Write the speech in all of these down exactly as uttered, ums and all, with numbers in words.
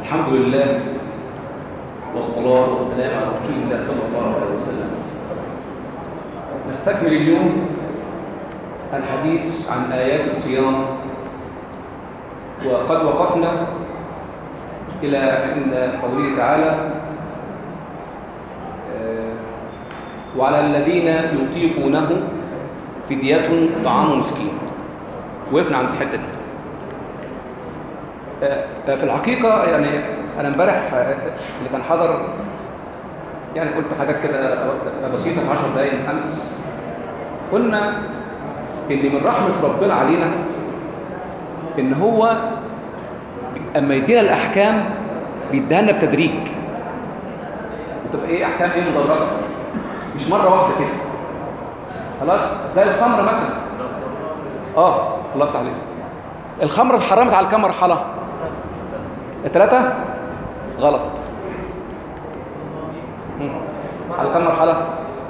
الحمد لله والصلاة والسلام على رسول الله صلى الله عليه وسلم. نستكمل اليوم الحديث عن آيات الصيام، وقد وقفنا إلى عند قوله تعالى: وعلى الذين يطيقونه فدية طعام مسكين. وقفنا عند الحتة دي. في الحقيقة يعني أنا امبارح اللي كان حضر يعني قلت حاجات كده بسيطة في عشر دقايق من أمس. قلنا إن من رحمة ربنا علينا إن هو أما يدينا الأحكام بيديها لنا بتدريج، بتبقى إيه أحكام إيه مدرجة، مش مرة واحدة كده. خلاص زي الخمر مثلا. آه الله يفتح عليك. الخمر اتحرمت على كم مرحلة؟ الثلاثة؟ غلط. مم. على كم مرحلة؟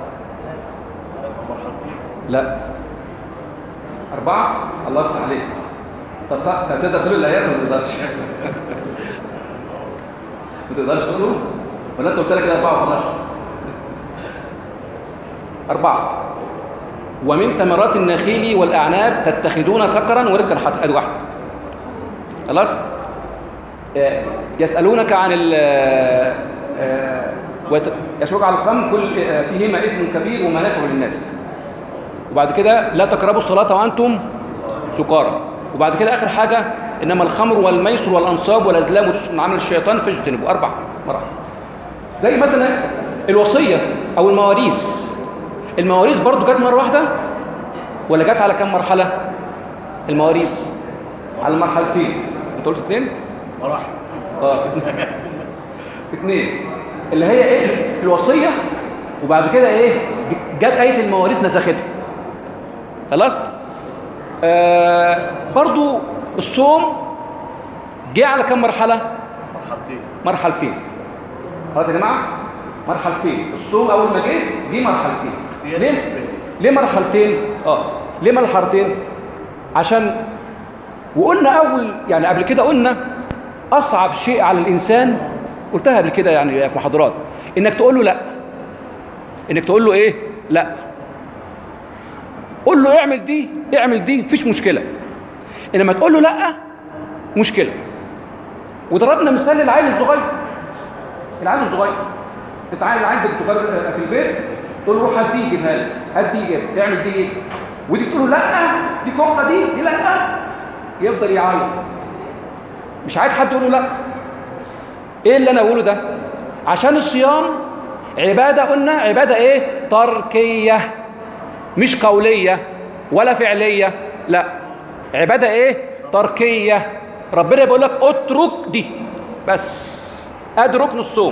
لا أربعة. الله يفتح عليك. طب تقدر تقول الآيات ولا ما تقدرش؟ ما تقدرش تقوله؟ ولا أنت قلت لك كده أربعة وخلاص؟ أربعة. ومن ثمرات النخيل والأعناب تتخذون سكرا ورزقا حسنا. أدي واحدة. خلاص؟ يسألونك عن ال يسألونك عن الخمر كل فيهما إثم كبير ومنافع للناس. وبعد كده لا تقربوا الصلاة وأنتم سكارى. وبعد كده آخر حاجة: إنما الخمر والميسر والأنصاب والأزلام رجس من عمل الشيطان فاجتنبوا. أربع مراحل. زي مثلا الوصية أو المواريث. المواريث برضو جت مرة واحدة ولا جت على كم مرحلة؟ المواريث على مرحلتين. أنت قلت اثنين؟ مراحل. اه اثنين اللي هي ايه؟ الوصيه. وبعد كده ايه؟ جت ايه المواريث نسختها. خلاص. آه برضو الصوم جه على كم مرحله؟ مرحلتين. مرحلتين. خلاص يا جماعه، مرحلتين. الصوم اول ما جه دي مرحلتين. ليه ليه مرحلتين؟ اه ليه مرحلتين؟ عشان وقلنا اول يعني قبل كده قلنا أصعب شيء على الإنسان، قلتها قبل كده يعني في محاضرات، إنك تقول له لا. إنك تقول له إيه؟ لا. قول له اعمل دي اعمل دي مفيش مشكلة، إنما تقول له لا مشكلة. وضربنا مثال للعيل الصغير. العيل الصغير أنت عيل عندك صغير في البيت، تقول له روح هات دي جيبها لي، هات دي جيب، تعمل دي إيه؟ ودي تقول له لا دي كفة دي دي لا، يفضل يعيط. مش عايز حد يقول له لا. ايه اللي انا اقوله ده؟ عشان الصيام عباده، قلنا عباده ايه؟ تركيه، مش قوليه ولا فعليه. لا، عباده ايه؟ تركيه. ربنا بيقول لك اترك دي بس. ادي ركن الصوم،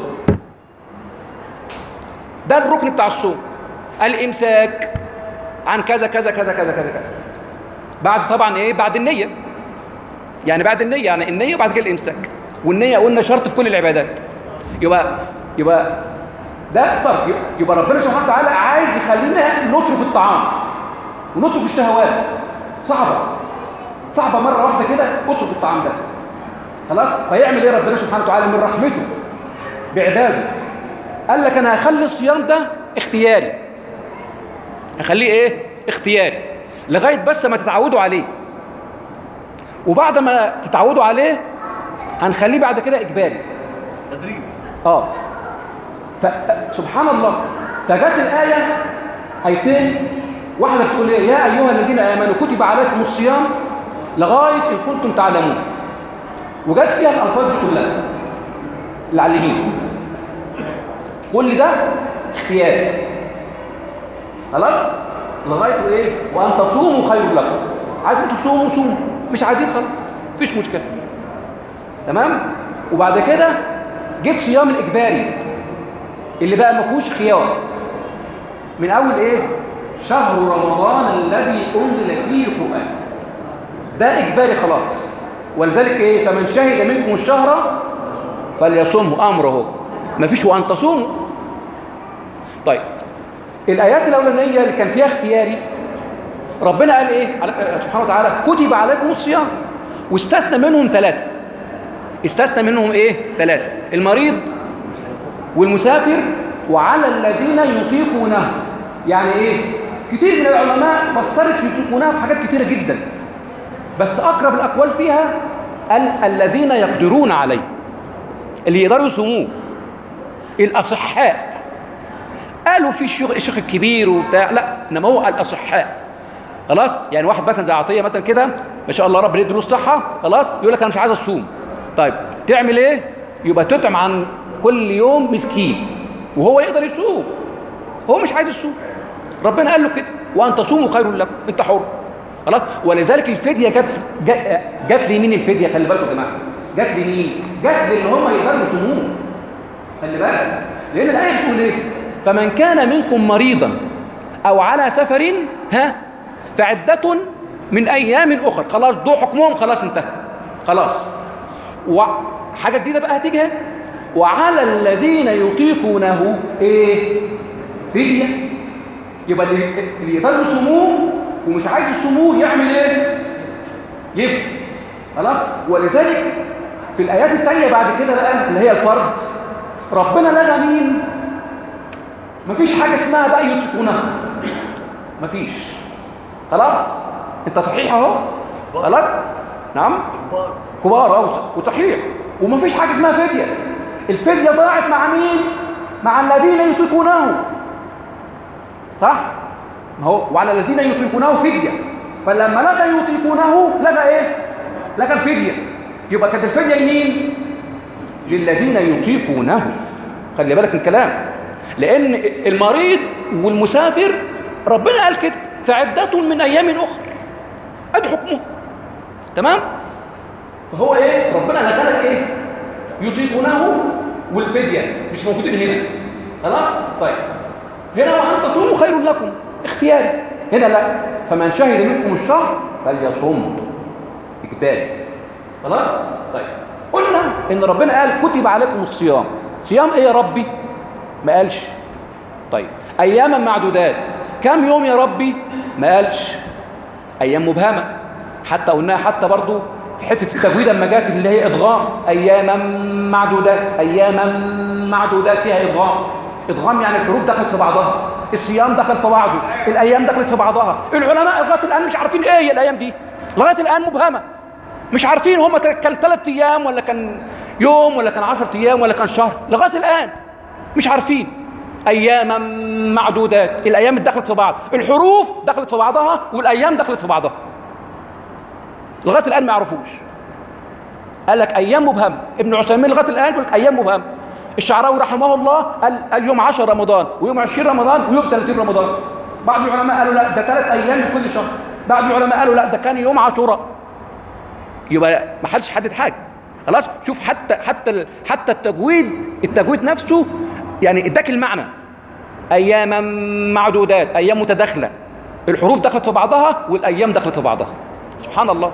ده الركن بتاع الصوم، الامساك عن كذا كذا كذا كذا كذا كذا. بعد طبعا ايه؟ بعد النيه. يعني بعد النية، يعني النية وبعد كده الإمساك. والنية قلنا شرط في كل العبادات. يبقى يبقى ده ترك. يبقى ربنا سبحانه وتعالى عايز يخلينا نترك الطعام ونترك الشهوات. صعبة صعبة مرة واحدة كده اترك الطعام ده. خلاص. فيعمل ايه ربنا سبحانه وتعالى من رحمته بعباده؟ قال لك انا هخلي الصيام ده اختياري. هخليه ايه؟ اختياري لغاية بس ما تتعودوا عليه. وبعد ما تتعودوا عليه هنخليه بعد كده إجباري تدريب. اه فسبحان الله. فجت الآية آيتين، واحدة بتقول ايه؟ يا أيها الذين آمنوا كتب عليكم الصيام لغاية إن كنتم تعلمون. وجت فيها الألفاظ دي كلها العلمين. كل ده اختياري. خلاص. لغاية ايه؟ وأن تصوموا خير لكم. عايزين تصوموا صوموا، مش عايزين خلاص مفيش مشكلة. تمام. وبعد كده جه الصيام الإجباري اللي بقى ما فيهوش خيار. من أول إيه؟ شهر رمضان الذي أنزل فيه القرآن. ده إجباري خلاص. ولذلك إيه؟ فمن شهد منكم الشهر فليصومه. أمره مفيش وأن تصوموا. طيب الآيات الأولانية اللي كان فيها اختياري ربنا قال ايه سبحانه وتعالى؟ كتب عليكم الصيام، واستثنى منهم ثلاثه. استثنى منهم ايه؟ ثلاثة: المريض والمسافر وعلى الذين يطيقونه. يعني ايه؟ كتير من العلماء فسرت يطيقونها بحاجات كتيرة جدا، بس اقرب الاقوال فيها ال الذين يقدرون عليه، اللي يقدروا يصوموه، الاصحاء. قالوا في الشيخ الشيخ الكبير وبتاع، لا، انما هو الاصحاء. خلاص؟ يعني واحد مثلا زي عطيه مثلا كده، ما شاء الله ربنا يديله الصحه، خلاص، يقول لك انا مش عايز اصوم. طيب تعمل ايه؟ يبقى تطعم عن كل يوم مسكين، وهو يقدر يصوم، هو مش عايز يصوم، ربنا قال له كده: وان تصوموا خير لكم، انت حر. خلاص؟ ولذلك الفديه جت جت لمين الفديه؟ خلي بالكم يا جماعه، جت لمين؟ جت للي هم يقدروا يصوموه. خلي بالك، لان الايه بتقول ايه؟ فمن كان منكم مريضا او على سفر ها فعدة من ايام اخر. خلاص، دول حكمهم خلاص انتهى، خلاص. وحاجه جديده بقى هتيجي، وعلى الذين يطيقونه ايه؟ فديه. يبقى اللي يقدروا يصوموه ومش عايز يصوموه يعمل ايه؟ يفطر. خلاص؟ ولذلك في الايات الثانيه بعد كده بقى اللي هي الفرض، ربنا لغى مين؟ مفيش حاجه اسمها بقى يطيقونها، مفيش. خلاص؟ انت صحيح اهو، خلاص؟ نعم؟ كبار اهو وصحيح، ومفيش حاجه اسمها فديه. الفديه ضاعت مع مين؟ مع الذين يطيقونه، صح؟ ما هو وعلى الذين يطيقونه فديه، فلما لغى يطيقونه لغى ايه؟ لغى الفديه. يبقى كانت الفديه لمين؟ للذين يطيقونه. خلي بالك من الكلام، لان المريض والمسافر ربنا قال كده: فعدة من ايام اخر، ادي حكمه. تمام؟ فهو ايه؟ ربنا لغى لك ايه؟ يطيقونه والفديه مش موجودين هنا. خلاص؟ طيب هنا وان تصوموا خير لكم، اختياري. هنا لا، فمن شهد منكم الشهر فليصوم، اجباري. خلاص؟ طيب قلنا ان ربنا قال كتب عليكم الصيام. صيام ايه يا ربي؟ ما قالش. طيب اياما معدودات، كم يوم يا ربي؟ ما قالش. ايام مبهمه، حتى قلناها حتى برضو في حته التجويد لما جات اللي هي ادغام، اياما معدودات، اياما معدودات فيها ادغام. ادغام يعني الحروف دخلت في بعضها، الصيام دخل في بعضه، الايام دخلت في بعضها. العلماء لغايه الان مش عارفين ايه هي الايام دي، لغايه الان مبهمه، مش عارفين هم كان ثلاث ايام ولا كان يوم ولا كان عشرة ايام ولا كان شهر، لغايه الان مش عارفين. اياما معدودات، الايام دخلت في بعض، الحروف دخلت في بعضها والايام دخلت في بعضها، لغايه الان ما يعرفوش. قال لك ايام مبهمه. ابن عثيمين لغايه الان يقول لك ايام مبهمه. الشعراوي رحمه الله قال اليوم عشرة رمضان ويوم عشرين رمضان ويوم ثلاثين رمضان. بعض العلماء قالوا لا ده ثلاث ايام لكل شهر، بعض العلماء قالوا لا ده كان يوم عاشوراء. يبقى ما حدش حدد حاجه. خلاص؟ شوف حتى حتى حتى التجويد التجويد نفسه يعني اداك المعنى. اياما معدودات، ايام متداخله، الحروف دخلت في بعضها والايام دخلت في بعضها. سبحان الله.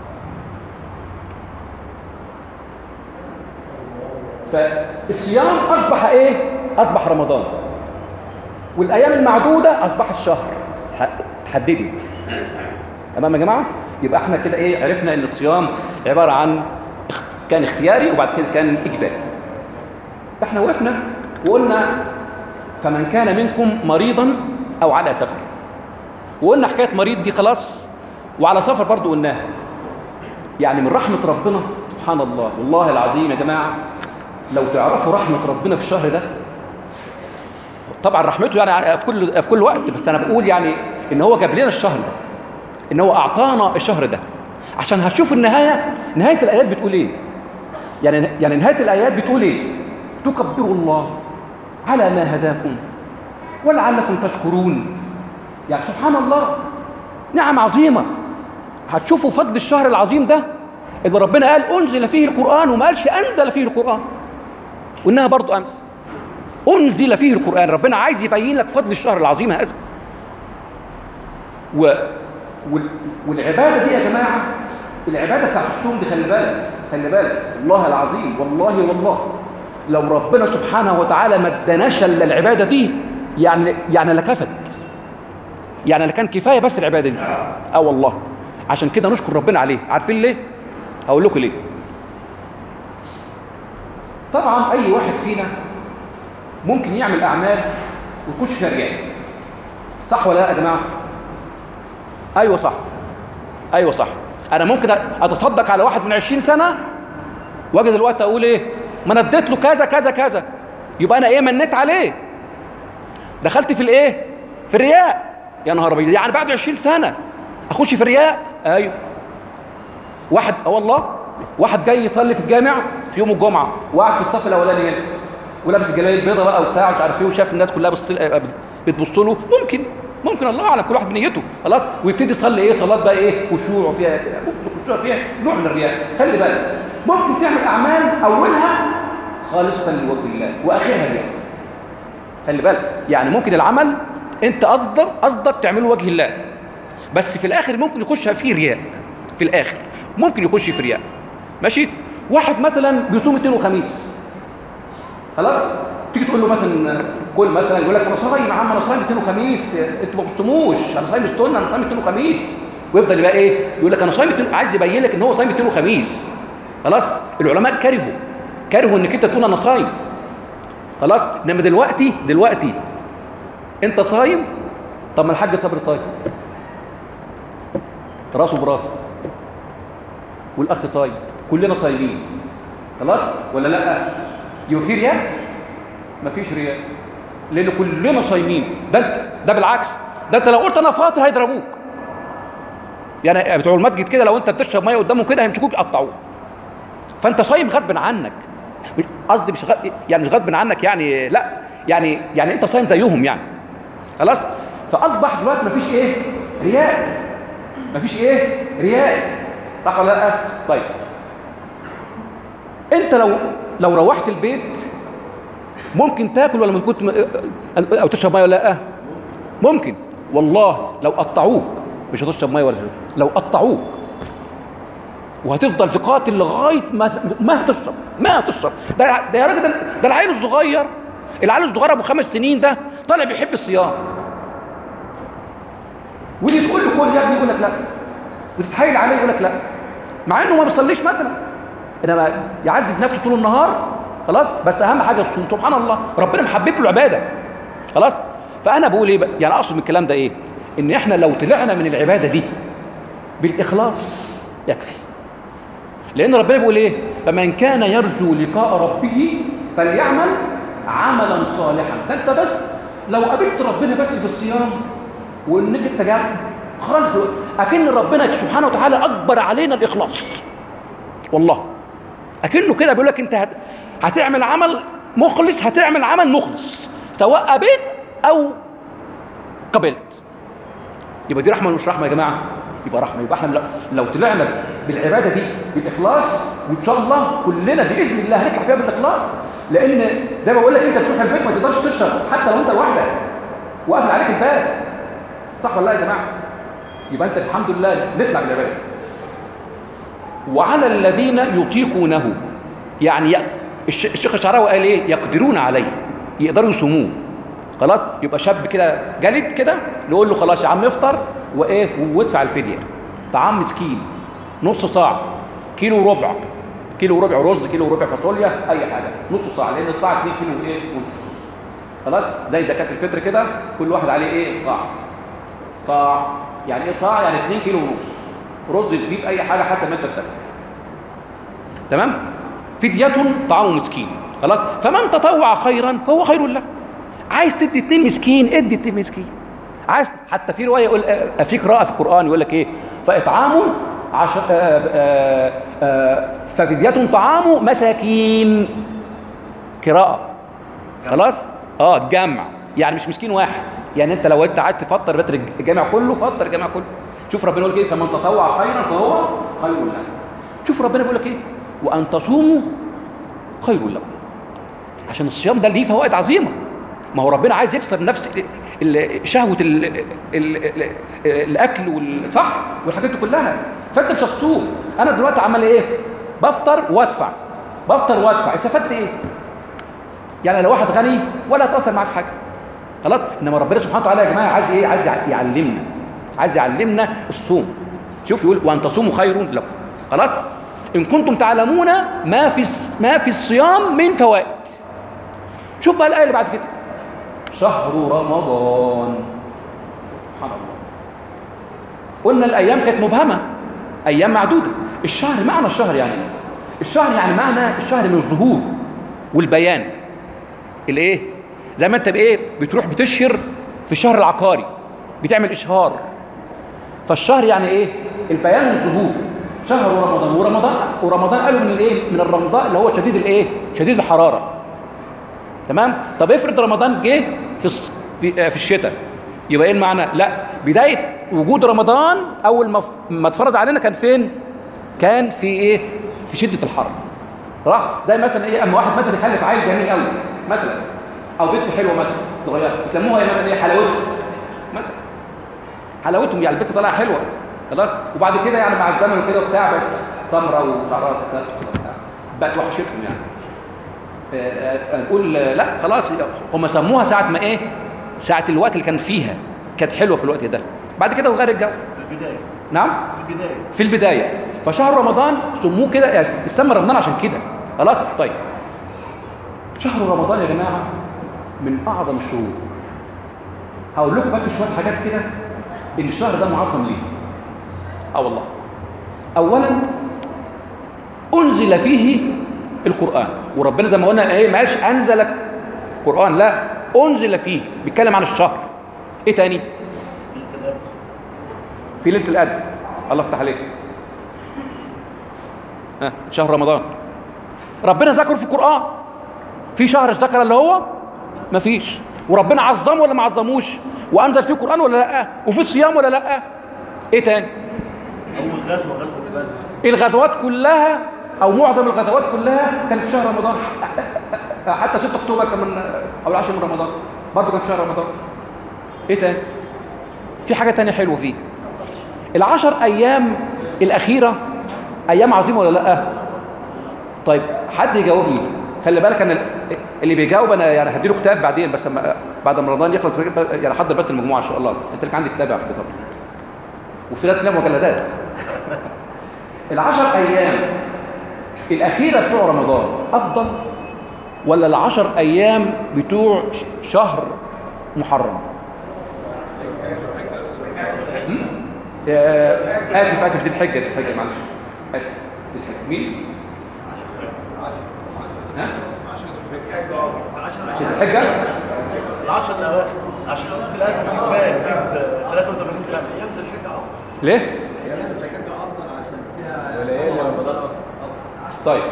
فالصيام اصبح ايه؟ اصبح رمضان، والايام المعدوده اصبح الشهر. تحددي. تمام يا جماعه؟ يبقى احنا كده ايه؟ عرفنا ان الصيام عباره عن كان اختياري وبعد كده كان اجباري. فاحنا وقفنا وقلنا فمن كان منكم مريضا او على سفر، وقلنا حكايه مريض دي خلاص، وعلى سفر برضو قلناها. يعني من رحمه ربنا سبحان الله، والله العظيم يا جماعه لو تعرفوا رحمه ربنا في الشهر ده، طبعا رحمته يعني في كل في كل وقت، بس انا بقول يعني ان هو جاب لنا الشهر ده، ان هو اعطانا الشهر ده، عشان هتشوف النهايه. نهايه الايات بتقول ايه؟ يعني يعني نهايه الايات بتقول ايه؟ تكبروا الله على ما هداكم ولعلكم تشكرون. يعني سبحان الله، نعم عظيمه. هتشوفوا فضل الشهر العظيم ده اللي ربنا قال انزل فيه القران، وما قالش انزل فيه القران، وانها برضو امس انزل فيه القران. ربنا عايز يبين لك فضل الشهر العظيم هذا. و... والعباده دي يا جماعه، العباده بتاعت الصوم دي، خلي بالك خلي بالك والله العظيم، والله والله لو ربنا سبحانه وتعالى ما اداناش الا العباده دي يعني يعني لكفت، يعني لكان كفايه بس العباده دي. اه والله، عشان كده نشكر ربنا عليه. عارفين ليه؟ هقول لكم ليه. طبعا اي واحد فينا ممكن يعمل اعمال ويخش فيها رياء، صح ولا لا يا جماعه؟ ايوه صح، ايوه صح. انا ممكن اتصدق على واحد من عشرين سنه واجي دلوقتي اقول ايه؟ ما انا اديت له كذا كذا كذا، يبقى انا ايه؟ منيت عليه، دخلت في الايه؟ في الرياء. يا نهار ابيض، يعني بعد عشرين سنه اخش في الرياء؟ ايوه. واحد اه والله واحد جاي يصلي في الجامع في يوم الجمعه وقعد في الصف الاولاني هنا ولابس الجلابيه البيضاء بقى وبتاع مش عارف ايه، وشاف الناس كلها بتبص له، ممكن ممكن الله اعلم كل واحد بنيته خلاص، ويبتدي يصلي ايه؟ صلاه بقى ايه؟ خشوع وفيها ممكن خشوع فيها نوع من الرياء. خلي بالك، ممكن تعمل اعمال اولها خالصه لوجه الله واخرها رياء. خلي بالك، يعني ممكن العمل انت قصدك قصدك تعمله وجه الله، بس في الاخر ممكن يخش فيه رياء، في الاخر ممكن يخش في رياء. ماشي؟ واحد مثلا بيصوم اثنين وخميس، خلاص؟ تيجي تقول له مثلا كل مثلا يقول لك انا صايم يا عم، انا صايم اثنين وخميس، انتوا ما بتصوموش، انا صايم استنى، انا صايم اثنين وخميس، ويفضل يبقى ايه؟ يقول لك انا صايم اثنين، عايز يبين لك ان هو صايم اثنين وخميس. خلاص؟ العلماء كرهوا كرهوا انك انت تقول انا صايم. خلاص؟ انما دلوقتي دلوقتي انت صايم، طب ما الحاج صبري صايم راسه براسه، والاخ صايم، كلنا صايمين، خلاص ولا لا؟ يبقى في رياء؟ مفيش رياء، لان كلنا صايمين. ده ده بالعكس، ده انت لو قلت انا فاطر هيضربوك. يعني بتوع المسجد كده لو انت بتشرب ميه قدامهم كده هيمسكوك يقطعوك. فانت صايم غصب عنك، قصدي مش غ... يعني مش غصب عنك، يعني لا، يعني يعني انت صايم زيهم يعني. خلاص؟ فاصبح دلوقتي مفيش ايه؟ رياء. مفيش ايه؟ رياء. صح ولا لا؟ طيب انت لو لو روحت البيت ممكن تاكل ولا كنت م... او تشرب ميه ولا لا؟ ممكن. والله لو قطعوك مش هتشرب ميه ولا تشرب. لو قطعوك وهتفضل تقاتل لغايه ما ما هتشرب ما هتشرب. ده ده يا راجل، ده, ده العيل الصغير العيل الصغير ابو خمس سنين ده طالع بيحب الصيام، ودي تقول له كل يا ابني يقول لك لا، وتتحايل عليه يقول لك لا، مع انه ما بيصليش مثلا، انما يعذب نفسه طول النهار. خلاص؟ بس اهم حاجه الصوم. سبحان الله، ربنا محبب له العباده. خلاص؟ فانا بقول ايه بقى؟ يعني اقصد من الكلام ده ايه؟ ان احنا لو طلعنا من العباده دي بالاخلاص يكفي. لان ربنا بيقول ايه؟ فمن كان يرجو لقاء ربه فليعمل عملا صالحا. ده انت بس لو قابلت ربنا بس بالصيام وانك انت جاي خالص، اكن ربنا سبحانه وتعالى اكبر علينا الاخلاص. والله اكنه كده بيقول لك انت هت... هتعمل عمل مخلص، هتعمل عمل مخلص سواء قبلت او قبلت. يبقى دي رحمه ولا مش رحمه يا جماعه؟ يبقى رحمه. يبقى احنا لو طلعنا بالعباده دي بالاخلاص، وان شاء الله كلنا باذن الله هنطلع فيها بالاخلاص، لان زي ما بقول لك انت تروح البيت ما تقدرش تشرب حتى لو انت لوحدك وقافل عليك الباب. صح ولا لا يا جماعه؟ يبقى انت الحمد لله نطلع بالعباده. وعلى الذين يطيقونه، يعني الشيخ الشعراوي قال ايه؟ يقدرون عليه، يقدروا يصوموه. خلاص؟ يبقى شاب كده جلد كده نقول له خلاص يا عم افطر وايه وادفع الفديه. طعام مسكين نص صاع، كيلو ربع، كيلو ربع رز، كيلو ربع فاصوليا، اي حاجه، نص صاع، لان الصاع اتنين كيلو ايه ونص. خلاص؟ زي زكاه الفطر كده، كل واحد عليه ايه؟ صاع. صاع يعني ايه صاع؟ يعني اتنين كيلو ونص رز، تجيب اي حاجه حتى ما انت بتاكل. تمام؟ فدية طعام مسكين. خلاص؟ فمن تطوع خيرا فهو خير له. عايز تدي اتنين مسكين ادي اتنين مسكين. عايز حتى في روايه يقول في قراءه في القران يقول لك ايه؟ فاطعام عشر ففدية طعام مساكين. قراءه. خلاص؟ اه جمع، يعني مش مسكين واحد. يعني انت لو انت عايز تفطر بتر الجامع كله فطر الجامع كله. شوف ربنا يقول لك ايه؟ فمن تطوع خيرا فهو خير له. شوف ربنا بيقول لك ايه؟ وان تصوموا خير لكم. عشان الصيام ده ليه فوائد عظيمه. ما هو ربنا عايز يكسر نفس شهوه ال ال ال الاكل والصح والحاجات دي كلها. فانت مش هتصوم. انا دلوقتي عمال ايه؟ بفطر وادفع، بفطر وادفع، استفدت ايه؟ يعني لو واحد غني ولا هتاثر معاه في حاجه. خلاص؟ انما ربنا سبحانه وتعالى يا جماعه عايز ايه؟ عايز يعلمنا، عايز يعلمنا الصوم. شوف يقول وان تصوموا خير لكم. خلاص؟ إن كنتم تعلمون ما في ما في الصيام من فوائد. شوف بقى الآية اللي بعد كده، شهر رمضان. سبحان الله. قلنا الأيام كانت مبهمة، أيام معدودة. الشهر، معنى الشهر يعني إيه؟ الشهر يعني معنى الشهر من الظهور والبيان. الإيه؟ زي ما أنت بإيه بتروح بتشهر في الشهر العقاري، بتعمل إشهار. فالشهر يعني إيه؟ البيان والظهور. شهر رمضان. ورمضان ورمضان قالوا من الإيه؟ من الرمضاء اللي هو شديد الإيه؟ شديد الحرارة. تمام؟ طب افرض رمضان جه في في في الشتاء، يبقى ايه المعنى؟ لا، بدايه وجود رمضان اول ما ما اتفرض علينا كان فين؟ كان في ايه؟ في شده الحر. صح؟ زي مثلا ايه، اما واحد مثلا يخلف عيل جميل قوي مثلا، او بنت حلوه مثلا صغيره، يسموها مثلا ايه؟ حلاوتهم مثلا. حلاوتهم يعني البنت طالعه حلوه خلاص، وبعد كده يعني مع الزمن وكده وبتاع بقت سمراء وشعرها كده بقت وحشتهم يعني. نقول لا خلاص، هم سموها ساعة ما ايه؟ ساعة الوقت اللي كان فيها كانت حلوة في الوقت ده، بعد كده اتغير الجو. في البداية. نعم؟ في البداية. في البداية. فشهر رمضان سموه كده، يعني استمر رمضان عشان كده. خلاص؟ طيب. شهر رمضان يا جماعة من أعظم الشهور. هقول لكم بقى شوية حاجات كده إن الشهر ده معظم ليه. اه والله. أولاً أنزل فيه القرآن، وربنا زي ما قلنا ايه، ما قالش انزل القرآن، لا، انزل فيه، بيتكلم عن الشهر. ايه تاني؟ في ليلة القدر. الله يفتح عليك. ها، شهر رمضان ربنا ذكره في القرآن. في شهر ذكر اللي هو ما فيش، وربنا عظمه ولا ما عظموش؟ وانزل فيه القرآن ولا لا؟ وفي الصيام ولا لا؟ ايه تاني؟ اول غزوة غزوة البدر. الغزوات كلها او معظم الغزوات كلها كانت في شهر رمضان. حتى ستة اكتوبر كان من او العاشر من رمضان برضه كان في شهر رمضان. ايه تاني؟ في حاجه تانية حلوه فيه. العشر ايام الاخيره ايام عظيمه ولا لا؟ طيب حد يجاوبني. خلي بالك انا اللي بيجاوب انا يعني هديله كتاب بعدين، بس بعد ما رمضان يخلص يعني حضر بس المجموعه ان شاء الله. انت لك عندي كتاب يا عبد الصبر، وفي ثلاث ايام مجلدات. العشر ايام الأخيرة بتوع رمضان أفضل ولا العشر أيام بتوع شهر محرم؟ آه آسف آسف دي الحجة، دي الحجة معلش آسف دي الحجة. مين؟ ها؟ عشر الحجة؟ العشر الأواخر عشان وقت الآن كفاية نجيب ثلاثة وثمانين سنة. أيام في الحجة أفضل. ليه؟ أيام في الحجة أفضل عشان فيها ليالي رمضان أفضل. طيب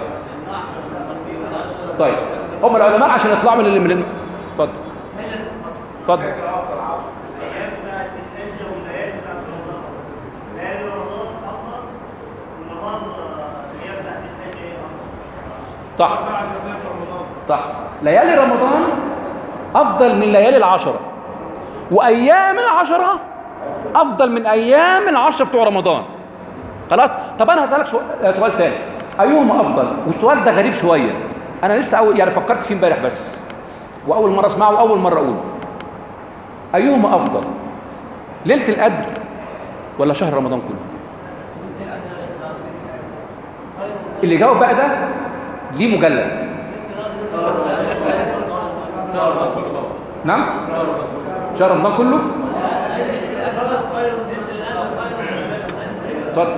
طيب هم العلماء عشان يطلعوا من اللي من اتفضل اتفضل. الايام بتاعت الحجه والليالي بتاعت رمضان، ليالي رمضان افضل ورمضان الايام بتاعت الحجه ايه افضل؟ صح صح. ليالي رمضان افضل من ليالي العشره، وايام العشره افضل من ايام العشره بتوع رمضان. خلاص. طب انا هسالك سؤال تاني، ايهما افضل؟ والسؤال ده غريب شويه، انا لسه أول يعني فكرت فيه امبارح بس، واول مره اسمعه واول مره اقوله. ايهما افضل؟ ليله القدر ولا شهر رمضان كله؟ اللي جاوب بقى ده ليه مجلد. نعم شهر رمضان كله. اتفضل.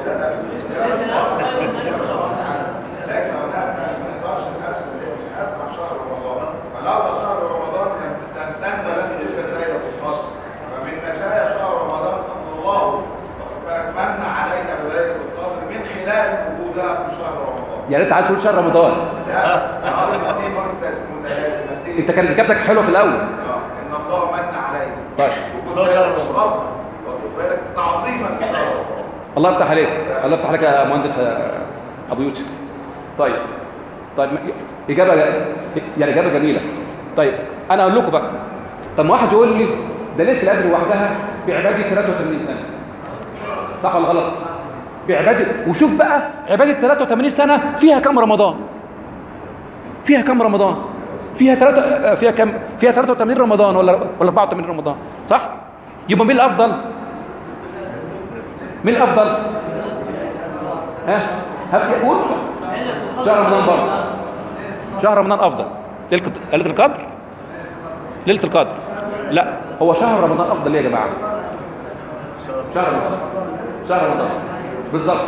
ليس هناك ما نقدرش نقسم الاتقان شهر رمضان، فلولا شهر رمضان لم تنتهي ولن توجد ليله القدر. فمن مزايا شهر رمضان ان الله واخد بالك من علينا بليله القدر من خلال وجودها في شهر رمضان. يا ريت عايز تقول شهر رمضان. لا الاثنين متلازمتين. انت كانت اجابتك حلوه في الاول. اه ان الله من علينا. طيب. شهر رمضان واخد بالك تعظيما لشهر رمضان. الله يفتح عليك، الله يفتح عليك يا مهندس ابو يوسف. طيب طيب اجابه يعني اجابه جميله. طيب انا اقول لكم بقى، طب ما واحد يقول لي ده ليله القدر لوحدها بعباده ثلاثة وثمانين سنه، صح ولا غلط؟ بعباده. وشوف بقى عباده ثلاثة وثمانين سنه فيها كم رمضان؟ فيها كم رمضان؟ فيها ثلاثة فيها كم؟ فيها ثلاثة وثمانين رمضان ولا ولا أربعة وثمانين رمضان، صح؟ يبقى مين الافضل؟ مين الافضل؟ ها؟ هبقى اقول شهر رمضان برضه شهر رمضان افضل. ليله ليله القدر ليله القدر لا هو شهر رمضان افضل ليه يا جماعه؟ شهر رمضان شهر رمضان بالظبط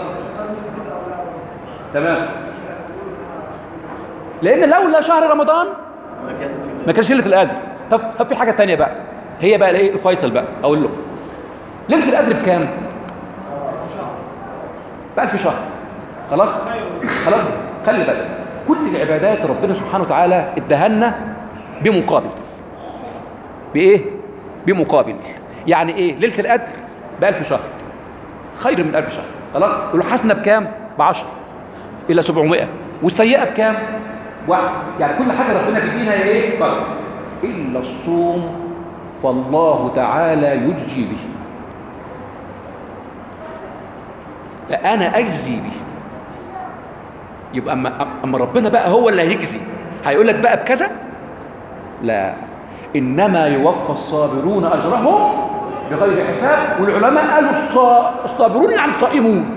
تمام. لان لولا شهر رمضان ما كانش ليله القدر. طب طب في حاجه تانية بقى هي بقى الايه الفيصل بقى اقول له ليله القدر بكام؟ بألف شهر. خلاص خلاص خلي بالك كل العبادات ربنا سبحانه وتعالى ادهلنا بمقابل. بايه؟ بمقابل. يعني ايه؟ ليله القدر بألف شهر خير من ألف شهر. خلاص. والحسنه بكام؟ بعشر الى سبعمائة. والسيئه بكام؟ واحد. يعني كل حاجه ربنا بيدينا ايه؟ فرق الا الصوم فالله تعالى يجزي به، فانا اجزي به. يبقى اما اما ربنا بقى هو اللي هيجزي هيقول لك بقى بكذا؟ لا، انما يوفى الصابرون اجرهم بغير حساب. والعلماء قالوا الصابرون يعني الصائمون.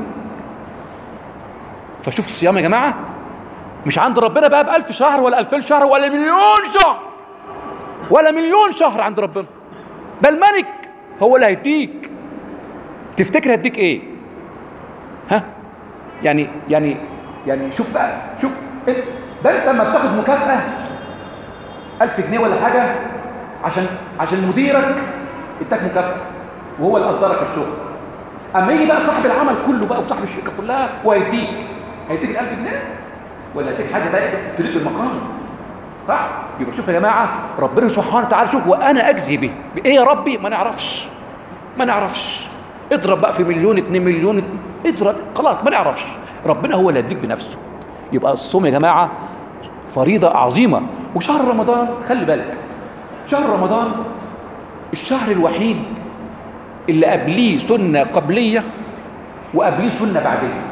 فشوف الصيام يا جماعه مش عند ربنا بقى بألف شهر ولا ألفين شهر ولا مليون شهر ولا مليون شهر عند ربنا. ده الملك هو اللي هيديك. تفتكر هيديك ايه؟ ها؟ يعني يعني يعني شوف بقى شوف ده انت لما بتاخد مكافأة ألف جنيه ولا حاجة عشان عشان مديرك اداك مكافأة وهو اللي قدرك في الشغل. اما يجي بقى صاحب العمل كله بقى وصاحب الشركة كلها وهيديك هيديك ال ألف جنيه ولا هيديك حاجة بقى تليق بالمقام؟ صح؟ يبقى شوف يا جماعة ربنا سبحانه وتعالى شوف وانا اجزي به. بايه يا ربي؟ ما نعرفش ما نعرفش. اضرب بقى في مليون اتنين مليون اضرب خلاص ما نعرفش. ربنا هو اللي يديك بنفسه. يبقى الصوم يا جماعة فريضة عظيمة. وشهر رمضان خلي بالك شهر رمضان الشهر الوحيد اللي قبليه سنة قبلية وقبليه سنة بعدية.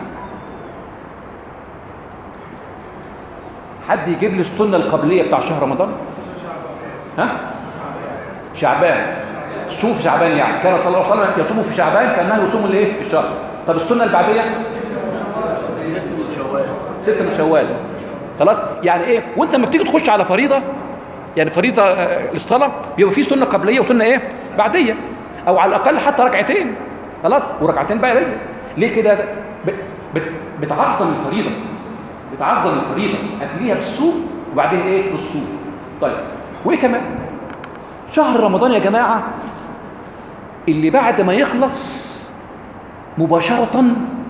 حد يجيب لي السنة القبلية بتاع شهر رمضان؟ ها؟ شعبان. صوم في شعبان يعني كان صلى الله عليه وسلم يصوم في شعبان كأنه يصوم الايه؟ الشهر. طب السنة البعدية؟ ست من شوال. ست من شوال. خلاص؟ يعني ايه؟ وانت لما بتيجي تخش على فريضة يعني فريضة الصلاة بيبقى فيه سنة قبلية وسنة ايه؟ بعدية. او على الاقل حتى ركعتين. خلاص؟ وركعتين بقى ليه؟ ليه كده؟ بت بتعظم الفريضة. بتعظم الفريضة قبليها بالصوم وبعدين ايه؟ بالصوم. طيب وايه كمان؟ شهر رمضان يا جماعة اللي بعد ما يخلص مباشرة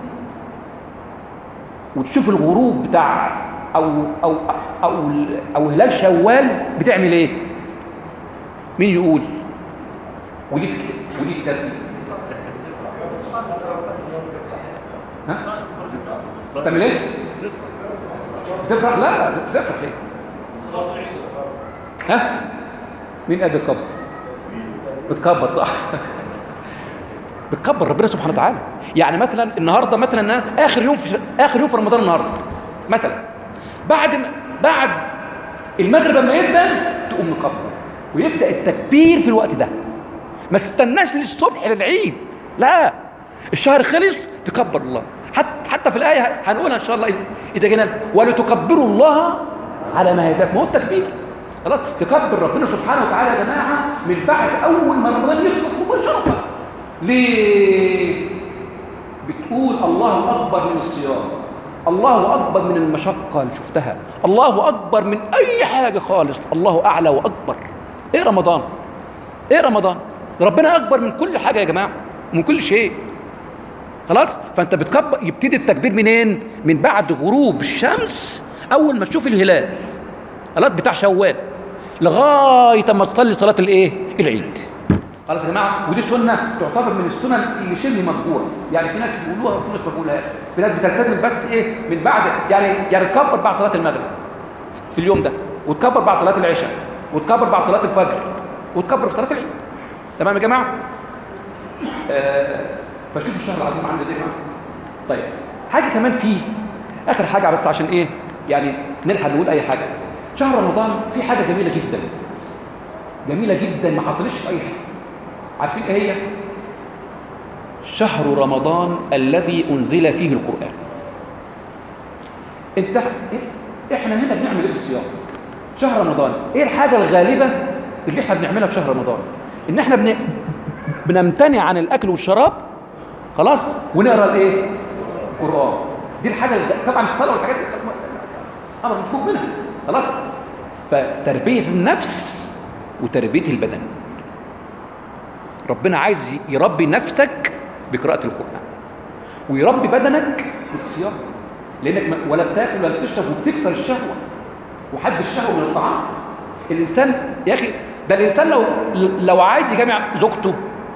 وتشوف الغروب بتاع او او او او هلال شوال بتعمل ايه؟ مين يقول؟ وليه وليه كتاب؟ ها؟ تعمل ايه؟ تفرح؟ لا تفرح ايه؟ ها؟ مين قال بتكبر؟ بتكبر صح. بتكبر ربنا سبحانه وتعالى. يعني مثلا النهارده مثلا اخر يوم في اخر يوم في رمضان النهارده مثلا بعد ما بعد المغرب لما يبدا تقوم مكبر ويبدا التكبير في الوقت ده. ما تستناش للصبح للعيد. لا الشهر خلص تكبر الله. حتى حتى في الايه هنقولها ان شاء الله اذا جينا ولتكبروا الله على ما هداكم. ما هو التكبير خلاص تكبر ربنا سبحانه وتعالى يا جماعه من بعد اول ما رمضان يخلص مباشره. ليه؟ بتقول الله اكبر من الصيام، الله اكبر من المشقه اللي شفتها، الله اكبر من اي حاجه خالص، الله اعلى واكبر. ايه رمضان؟ ايه رمضان؟ ربنا اكبر من كل حاجه يا جماعه ومن كل شيء. خلاص؟ فانت بتكبر. يبتدي التكبير منين؟ من بعد غروب الشمس اول ما تشوف الهلال خلاص بتاع شوال لغايه ما تصلي صلاه الايه؟ العيد. خلاص يا جماعه. ودي سنه تعتبر من السنن اللي شبه مقبوله. يعني في ناس بيقولوها وفي ناس ما بيقولوهاش. في ناس بتلتزم بس ايه؟ من بعد يعني يعني تكبر بعد صلاه المغرب في اليوم ده، وتكبر بعد صلاه العشاء، وتكبر بعد صلاه الفجر، وتكبر في صلاه العيد. تمام يا جماعه؟ آه فشوف الشهر العظيم عامل ازاي. طيب حاجه كمان فيه اخر حاجه بس عشان ايه؟ يعني نلحق نقول اي حاجه. شهر رمضان فيه حاجه جميله جدا جميله جدا ما حصلتش في اي حاجه. عارفين ايه هي؟ شهر رمضان الذي انزل فيه القران. انت احنا هنا بنعمل ايه في الصيام؟ شهر رمضان، ايه الحاجه الغالبه اللي احنا بنعملها في شهر رمضان؟ ان احنا بن... بنمتنع عن الاكل والشراب، خلاص، ونقرا الايه؟ القران. دي الحاجه اللي... طبعا الصلاه والحاجات دي امر مفروغ منها، خلاص. فتربيه النفس وتربيه البدن. ربنا عايز يربي نفسك بقراءه القران، ويربي بدنك بالصيام، لانك ولا بتاكل ولا بتشرب وبتكسر الشهوه وحد الشهوه من الطعام. الانسان يا اخي، ده الانسان لو لو عايز يجامع زوجته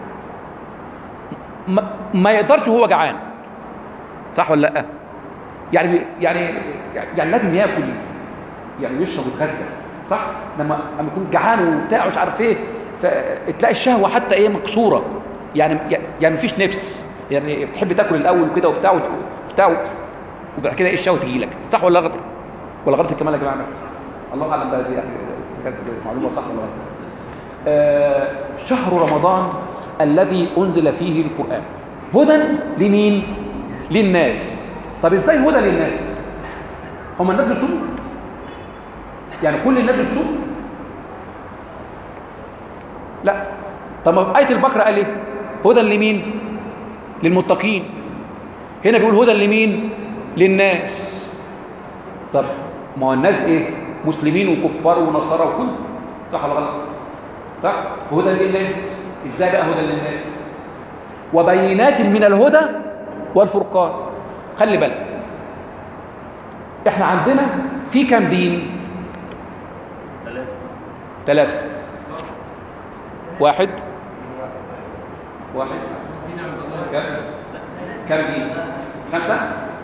ما, ما يقدرش وهو جعان، صح ولا لا؟ يعني يعني يعني لازم ياكل يعني يشرب ويتغذى، صح؟ لما لما يكون جعان وبتاع مش عارف ايه، فتلاقي الشهوه حتى ايه مكسوره، يعني يعني مفيش نفس، يعني بتحب تاكل الاول وكده وبتاع وبتاع وبعد كده ايه الشهوه تجي لك، صح ولا غلط؟ ولا غلط الكمال يا جماعه؟ الله اعلم بقى، دي يعني كانت معلومه صح ولا غلط؟ آه شهر رمضان الذي انزل فيه القران هدى لمين؟ للناس. طب ازاي هدى للناس؟ هم الناس بيصوموا؟ يعني كل الناس بتصوم؟ لا. طب آية البقرة قال ايه؟ هدى لمين؟ للمتقين. هنا بيقول هدى لمين؟ للناس. طب ما هو الناس ايه؟ مسلمين وكفار ونصارى وكل، صح ولا غلط؟ صح؟ هدى للناس. ازاي بقى هدى للناس؟ وبينات من الهدى والفرقان. خلي بالك، احنا عندنا في كام دين؟ ثلاثة. ثلاثة. واحد واحد كم؟ كم دين؟ خمسة؟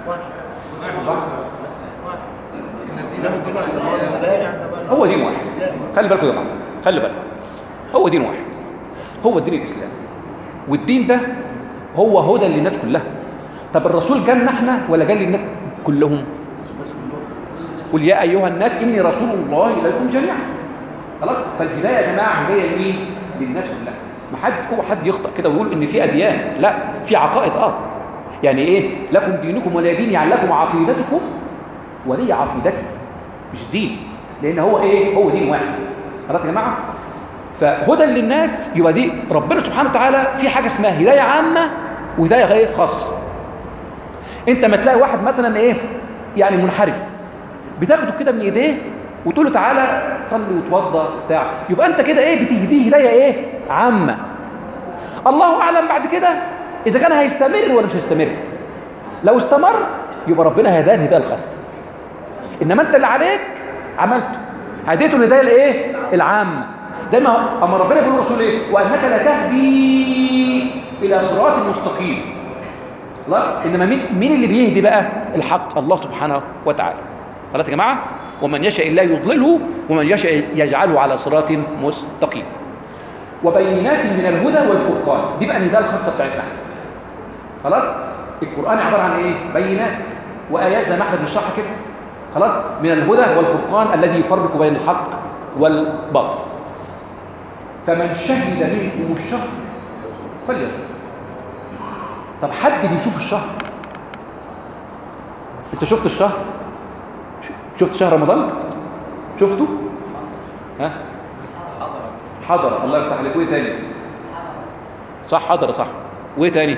هو دين واحد. خلي بالكم يا جماعة، خلي بالكم، هو دين واحد، هو الدين الإسلامي. والدين ده هو هدى للناس كلها. طب الرسول جالنا احنا ولا جال للناس كلهم؟ قل يا أيها الناس إني رسول الله إليكم جميعا. خلاص. فالهداية يا جماعة هداية لمين؟ للناس كلها. ما حد هو حد يخطأ كده ويقول إن في أديان، لا، في عقائد. اه يعني إيه؟ لكم دينكم ولا دين، يعني لكم عقيدتكم ولي عقيدتي، مش دين، لأن هو إيه؟ هو دين واحد. خلاص يا جماعة. فهدى للناس يبقى دي ربنا سبحانه وتعالى في حاجة اسمها هداية عامة وهداية غير خاصة. أنت ما تلاقي واحد مثلا إيه؟ يعني منحرف، بتاخده كده من ايديه وتقول له تعالى صلي وتوضى بتاع، يبقى انت كده ايه؟ بتهديه هدايه ايه؟ عامه. الله اعلم بعد كده اذا كان هيستمر ولا مش هيستمر. لو استمر يبقى ربنا هداه الهدايه الخاصه، انما انت اللي عليك عملته، هديته الهدايه الايه؟ العامه. زي ما اما ربنا يقول للرسول ايه؟ وانك لتهدي الى صراط مستقيم. لا، انما مين مين اللي بيهدي بقى؟ الحق، الله سبحانه وتعالى. خلاص يا جماعه. ومن يشاء الله يضلله ومن يشاء يجعله على صراط مستقيم. وبينات من الهدى والفرقان. دي بقى الهدايه الخاصه بتاعتنا. خلاص. القران عباره عن ايه؟ بينات وايات زي ما احنا بنشرحها كده. خلاص. من الهدى والفرقان الذي يفرق بين الحق والباطل. فمن شهد منكم الشهر فليصم. طب حد بيشوف الشهر؟ انت شفت الشهر؟ شفت شهر رمضان؟ شفته؟ ها؟ حضر. الله يفتح عليك. وايه تاني؟ صح، حضر، صح. وايه تاني؟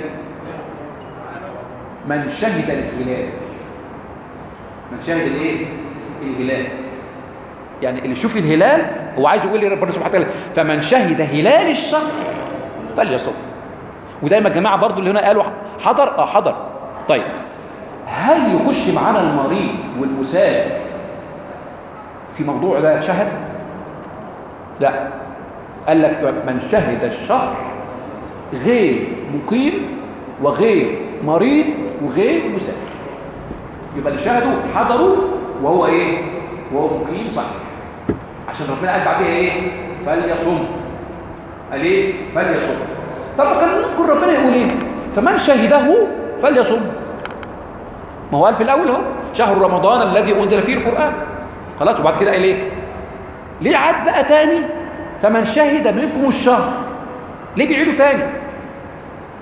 من شهد الهلال. من شهد الايه؟ الهلال. يعني اللي يشوف الهلال هو عايز يقول لي ربنا سبحانه وتعالى فمن شهد هلال الشهر فليصم. ودايما الجماعه برضو اللي هنا قالوا حضر، اه حضر. طيب هل يخش معانا المريض والمسافر في موضوع ده شهد؟ لا. قال لك من شهد الشهر غير مقيم وغير مريض وغير مسافر. يبقى اللي شهدوا حضروا وهو ايه؟ وهو مقيم صحيح. عشان ربنا قال بعدها ايه؟ فليصم. قال ايه؟ فليصم. طب كان ممكن ربنا يقول ايه؟ فمن شهده فليصم. ما هو قال في الاول اهو شهر رمضان الذي انزل فيه القران. خلاص. وبعد كده قال ايه؟ ليه عاد بقى تاني فمن شهد منكم الشهر؟ ليه بيعيدوا تاني؟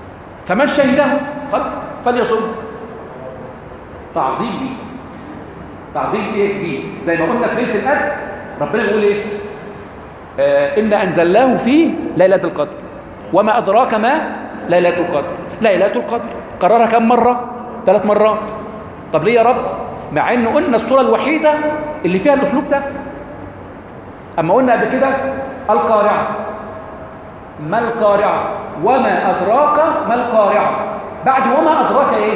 فمن شهده خلاص فليصم. تعظيم ليه. تعظيم ايه دي؟ زي ما قلنا في ليله القدر ربنا بيقول ايه؟ آه إنا أنزلناه في ليلة القدر وما أدراك ما ليلة القدر. ليلة القدر قررها كم مرة؟ ثلاث مرات. طب ليه يا رب؟ مع إنه قلنا السورة الوحيدة اللي فيها الأسلوب ده. أما قلنا قبل كده القارعة، ما القارعة وما أدراك ما القارعة، بعد وما أدراك إيه؟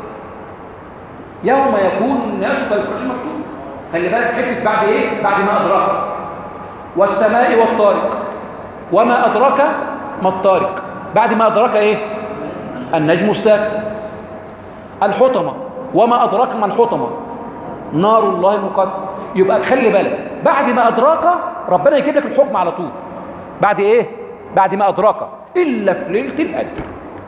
يوم يكون الناس كالفراش المكتوب. خلي بالك حتة بعد إيه؟ بعد ما أدراك. والسماء والطارق وما أدراك ما الطارق، بعد ما أدراك إيه؟ النجم الساكن. الحطمة وما أدراك ما الحطمة، نار الله المقدة. يبقى خلي بالك بعد ما أدراك ربنا يجيب لك الحكم على طول. بعد إيه؟ بعد ما أدراك إلا في ليلة القدر.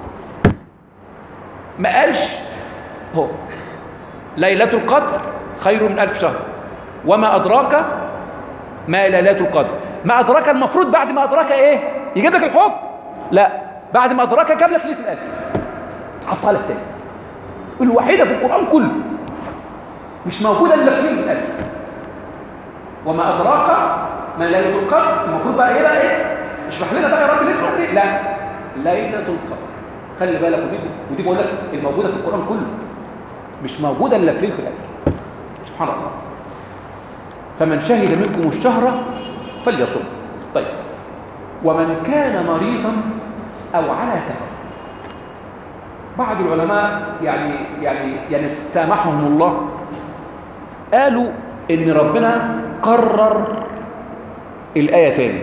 ما قالش هو ليلة القدر خير من ألف شهر وما أدراك ما ليلة القدر. ما أدراك المفروض بعد ما أدراك إيه؟ يجيب لك الحكم؟ لا، بعد ما أدراك جاب لك ليلة القدر، حطها لك تاني. الوحيدة في القرآن كله مش موجودة إلا في ليلة القدر. وما أدراك ما ليلة القدر، المفروض بقى إيه بقى إيه؟ اشرح لنا بقى يا رب ليلة القدر. لا، ليلة القدر. خلي بالك، ودي ودي بقول لك الموجودة في القرآن كله مش موجودة إلا في ليلة القدر. سبحان الله. فمن شهد منكم الشهر فليصم. طيب، ومن كان مريضا أو على سفر. بعض العلماء يعني يعني يعني سامحهم الله قالوا إن ربنا كرر الآية تاني،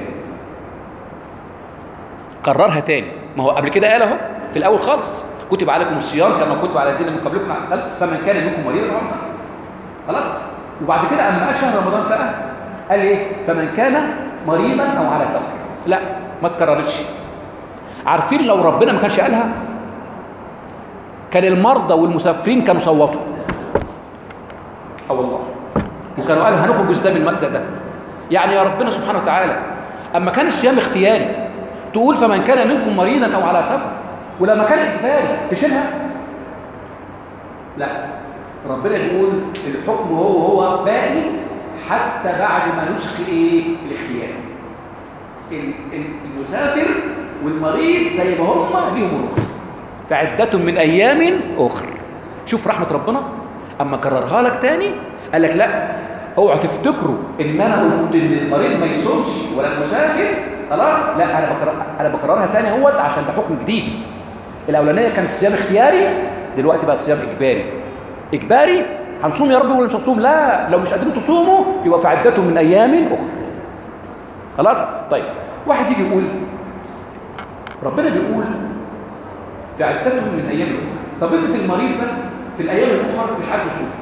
كررها تاني. ما هو قبل كده قال اهو في الأول خالص كتب عليكم الصيام كما كتب على الذين من قبلكم فمن كان منكم مريضا أو على سفر. خلاص. وبعد كده أما قال شهر رمضان بقى قال إيه؟ فمن كان مريضا أو على سفر. لا، ما تكررتش. عارفين لو ربنا ما كانش قالها كان المرضى والمسافرين كانوا صوتوا. اه والله. وكانوا قالوا هنخرج ازاي من المبدأ ده؟ يعني يا ربنا سبحانه وتعالى اما كان الصيام اختياري تقول فمن كان منكم مريضا او على سفر، ولما كان اجباري تشيلها؟ لا، ربنا بيقول الحكم هو هو باقي حتى بعد ما نسخ ايه؟ الاختيار. المسافر والمريض زي ما هم ليهم الرخصه، فعدة من ايام اخر. شوف رحمه ربنا اما كررها لك تاني قال لك لا، اوعوا تفتكروا ان انا قلت ان المريض ما يصومش ولا المسافر خلاص. لا، انا بكرر انا بكررها تاني اهوت عشان ده حكم جديد. الاولانيه كانت صيام اختياري، دلوقتي بقى صيام اجباري. اجباري هنصوم يا رب ولا مش هنصوم؟ لا، لو مش قادرين تصوموا يبقى فعدة من ايام اخرى. خلاص. طيب، واحد يجي يقول ربنا بيقول فعدة من ايام اخرى. طب افرض المريض ده في الايام الاخرى مش عارف يصوم،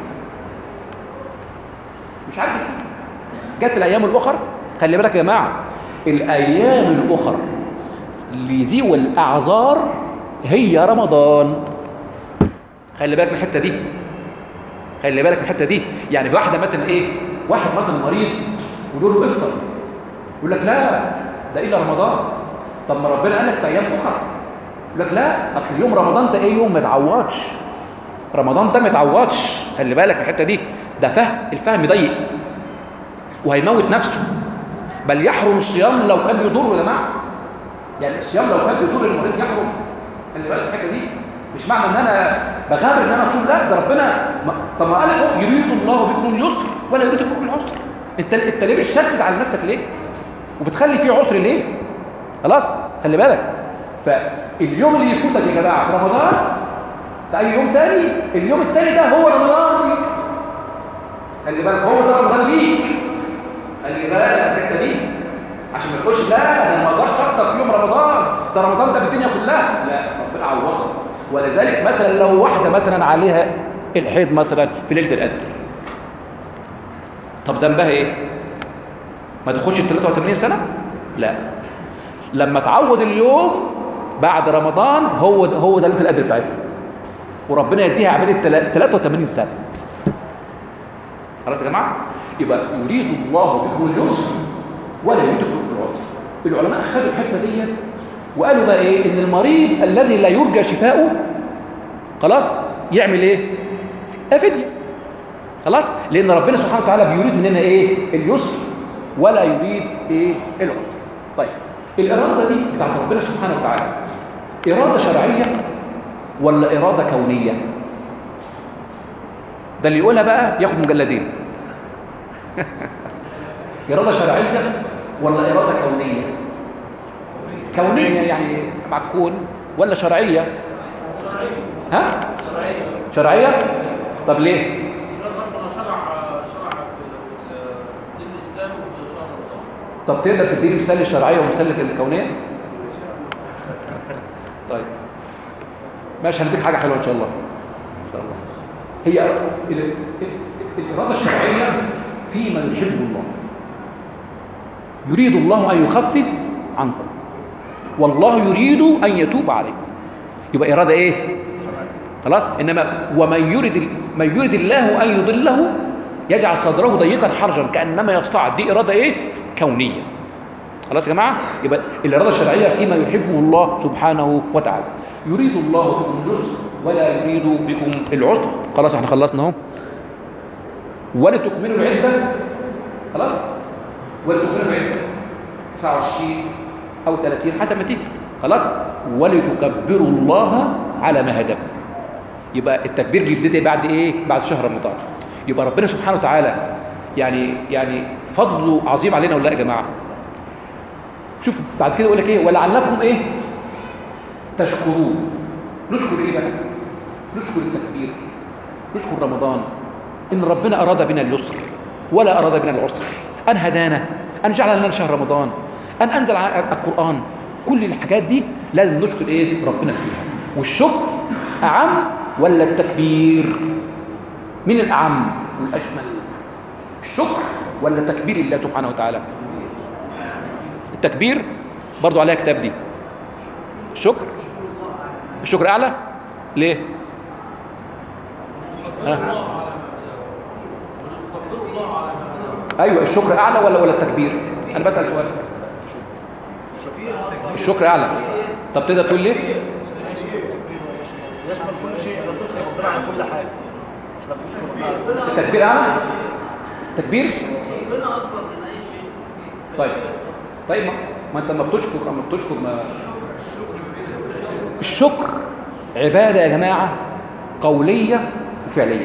مش عارف يصوم، جت الايام الاخرى. خلي بالك يا جماعه، الايام الاخرى لذوي الاعذار هي رمضان. خلي بالك من الحته دي، خلي بالك من الحته دي. يعني في واحده مثلا ايه، واحد مثلا مريض ويقول له افطر، يقول لك لا ده الا رمضان. طب ما ربنا قال لك في ايام اخرى. يقول لك لا، اصل يوم رمضان ده ايه؟ يوم ما يتعوضش. رمضان ده ما يتعوضش. خلي بالك من الحته دي. ده فهم، الفهم ضيق وهيموت نفسه. بل يحرم الصيام لو كان بيضر يا جماعه. يعني الصيام لو كان بيضر المريض يحرم. خلي بالك من الحته دي. مش معنى ان انا بغامر ان انا اصوم، لا، ده ربنا ما... طب ما قال لك يريد الله بكم اليسر ولا يريد بكم العسر. انت انت ليه بتشتت على نفسك ليه؟ وبتخلي فيه عسر ليه؟ خلاص. خلي بالك. فاليوم اللي يفوتك يا جماعه في رمضان في اي يوم تاني، اليوم التاني ده هو رمضان ليك. خلي بالك، هو ده رمضان ليك. خلي بالك الحته دي عشان ما تقولش لا انا ما اقدرش افطر في يوم رمضان، ده رمضان ده في الدنيا كلها. لا، ربنا عوضها. ولذلك مثلا لو واحده مثلا عليها الحيض مثلا في ليله القدر، طب ذنبها ايه؟ ما تخش ال ثلاثة وثمانين سنه؟ لا، لما تعوض اليوم بعد رمضان هو هو ده ليله القدر بتاعتها، وربنا يديها عباده ثلاثة وثمانين سنه. خلاص يا جماعه. يبقى يريد الله بكم اليسر ولا يريد بكم العسر. العلماء خدوا الحته دي وقالوا بقى ايه؟ ان المريض الذي لا يرجى شفاؤه خلاص يعمل ايه؟ فديه. خلاص، لان ربنا سبحانه وتعالى بيريد مننا ايه؟ اليسر ولا يريد ايه؟ العسر. طيب الاراده دي بتاعت ربنا سبحانه وتعالى اراده شرعيه ولا اراده كونيه؟ ده اللي يقولها بقى ياخد مجلدين. اراده شرعيه ولا اراده كونيه؟ كونيه يعني مع الكون، ولا شرعيه؟ ها؟ شرعية. شرعيه. طب ليه؟ ربنا شرع شرع في دين الإسلام وفي شهر رمضان. طب تقدر تديني مثال للشرعيه ومثال للكونيه؟ طيب ماشي، هنديك حاجه حلوه ان شاء الله. ان شاء الله. هي ال- ال- الاراده الشرعيه فيما يحب الله. يريد الله ان يخفف عنكم والله يريد ان يتوب عليكم. يبقى اراده ايه؟ خلاص. انما ومن يريد من يريد الله ان يضله يجعل صدره ضيقا حرجا كانما يصعد. دي اراده ايه؟ كونيه. خلاص يا جماعه. يبقى الاراده الشرعيه فيما يحبه الله سبحانه وتعالى. يريد الله بكم اليسر ولا يريد بكم العسر. خلاص احنا خلصنا اهو. ولتكملوا العده. خلاص. ولتكملوا العده تسعة وعشرين او ثلاثين حسب ما تيجي. خلاص. ولتكبروا الله على ما هداكم. يبقى التكبير بيبتدي بعد ايه؟ بعد شهر رمضان. يبقى ربنا سبحانه وتعالى يعني يعني فضله عظيم علينا ولا لا يا جماعه؟ شوف بعد كده يقول لك ايه؟ ولعلكم ايه؟ تشكرون. نشكر ايه بقى؟ نشكر التكبير، نشكر رمضان، ان ربنا اراد بنا اليسر ولا اراد بنا العسر، ان هدانا، ان جعل لنا شهر رمضان، ان انزل القران. كل الحاجات دي لازم نشكر ايه؟ ربنا فيها. والشكر اعم ولا التكبير؟ مين الاعم والاشمل؟ الشكر ولا تكبير الله سبحانه وتعالى؟ التكبير برضو عليها كتاب دي. الشكر الشكر اعلى. ليه؟ ها؟ ايوه الشكر اعلى ولا ولا التكبير؟ انا بسال سؤال. الشكر اعلى. طب تقدر تقول ليه؟ يشمل كل شيء، احنا بنشكر ربنا على كل حاجه. احنا بنشكر ربنا على كل حاجه. التكبير اعلى؟ تكبير؟ ربنا اكبر من اي شيء. طيب طيب ما, ما انت لما بتشكر لما بتشكر ما الشكر عباده يا جماعه قوليه وفعليه.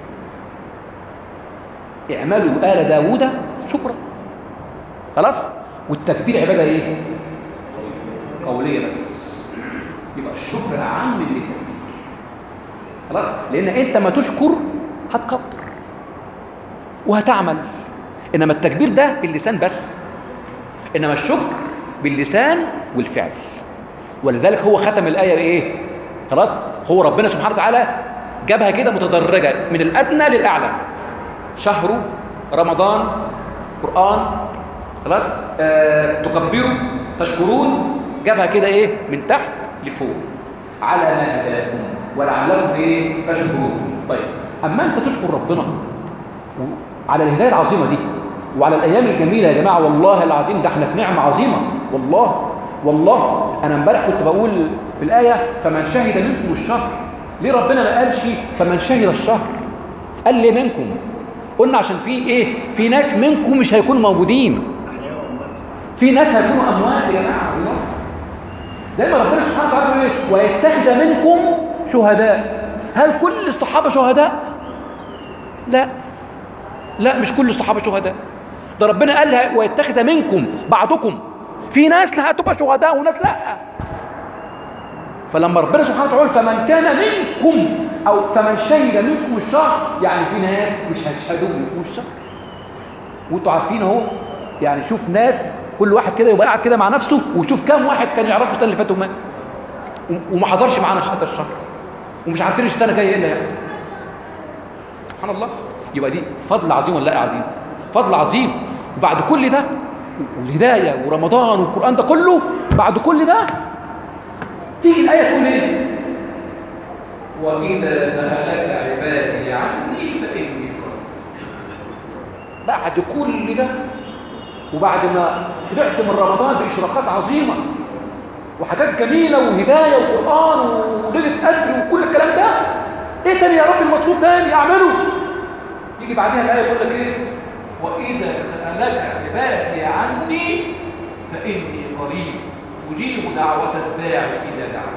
اعملوا آل داوود شكرا. خلاص. والتكبير عباده ايه؟ قوليه بس. يبقى الشكر اعم من التكبير. خلاص. لان انت ما تشكر هتكبر وهتعمل. انما التكبير ده باللسان بس، انما الشكر باللسان والفعل. ولذلك هو ختم الايه بايه؟ خلاص. هو ربنا سبحانه وتعالى جابها كده متدرجه من الادنى للاعلى. شهر رمضان قران. خلاص. آه، تكبروا تشكرون. جابها كده ايه؟ من تحت لفوق. على ما هداكم ولعلكم ايه؟ تشكرون. طيب اما انت تشكر ربنا على الهدايه العظيمه دي وعلى الايام الجميله يا جماعه، والله العظيم ده احنا في نعمه عظيمه. والله والله انا امبارح كنت بقول في الايه فمن شهد منكم الشهر. ليه ربنا ما قالش فمن شهد الشهر؟ قال ليه منكم؟ قلنا عشان في ايه؟ في ناس منكم مش هيكونوا موجودين، في ناس هيكونوا اموات يا جماعه. والله دايما ربنا سبحانه وتعالى يقول ايه؟ ويتخذ منكم شهداء. هل كل الصحابه شهداء؟ لا لا، مش كل الصحابه شهداء. ده ربنا قال ويتخذ منكم بعضكم. في ناس لا هتبقى شهداء وناس لا. فلما ربنا سبحانه وتعالى فمن كان منكم او فمن شهد منكم الشهر، يعني في ناس مش هيشهدوا منكم الشهر. وانتوا عارفين اهو، يعني شوف ناس كل واحد كده يبقى قاعد كده مع نفسه وشوف كام واحد كان يعرفه السنه اللي فاتوا مات وما حضرش معانا شهاده الشهر ومش عارفين السنه الجايه ايه اللي هيحصل. سبحان الله. يبقى دي فضل عظيم ولا لا قاعدين؟ فضل عظيم. وبعد كل ده والهدايه ورمضان والقران ده كله، بعد كل ده تيجي الايه تقول ايه؟ واذا سالك عبادي عني فاني قريب. بعد كل ده وبعد ما طلعت من رمضان باشراقات عظيمه وحاجات جميله وهدايه وقران وليله قدر وكل الكلام ده، ايه تاني يا رب المطلوب تاني اعمله؟ يجي بعدها الآية يقول لك إيه؟ وإذا سألك عبادي عني فإني قريب أجيب دعوة الداعي إذا دعا.